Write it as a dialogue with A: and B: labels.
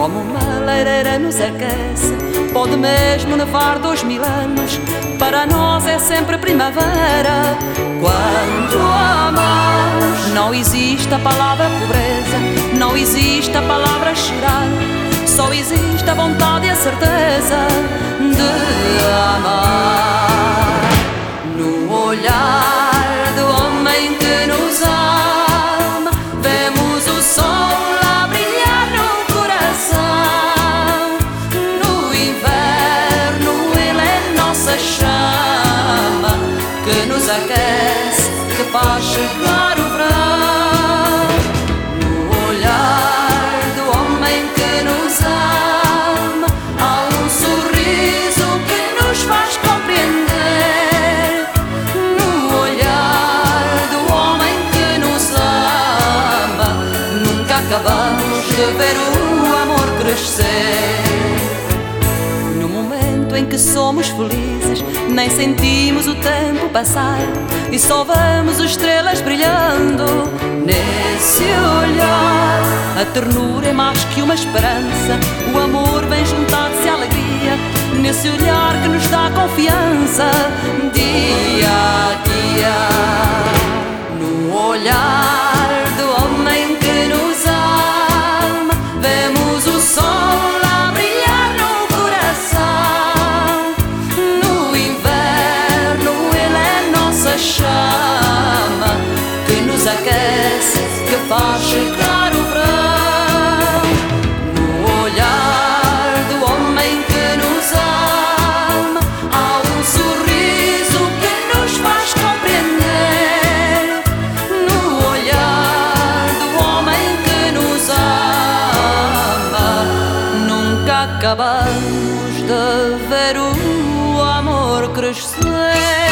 A: como uma lareira nos aquece. Pode mesmo nevar 2000 anos, para nós é sempre primavera. Quando amamos, não existe a palavra pobreza, não existe a palavra chorar, só existe a vontade e a certeza de amar. No olhar do homem que nos ama, vemos o sol a brilhar no coração. No inverno ele é nossa chama, que nos aquece, que faz chegar o verão. No olhar do homem que nos ama, há um sorriso que nos faz compreender. No olhar do homem que nos ama, nunca acabamos de ver o amor crescer. No momento em que somos felizes, nem sentimos o tempo passar, e só vemos estrelas brilhando nesse olhar. A ternura é mais que uma esperança, o amor vem juntar-se à alegria, nesse olhar que nos dá confiança dia a dia. No olhar do homem que nos ama, vemos o sol a brilhar no coração. No inverno ele é nossa chama, que nos aquece, que faz chegar o verão. No olhar do homem que nos ama, há um sorriso que nos faz compreender. No olhar do homem que nos ama, nunca acabamos de ver o amor crescer.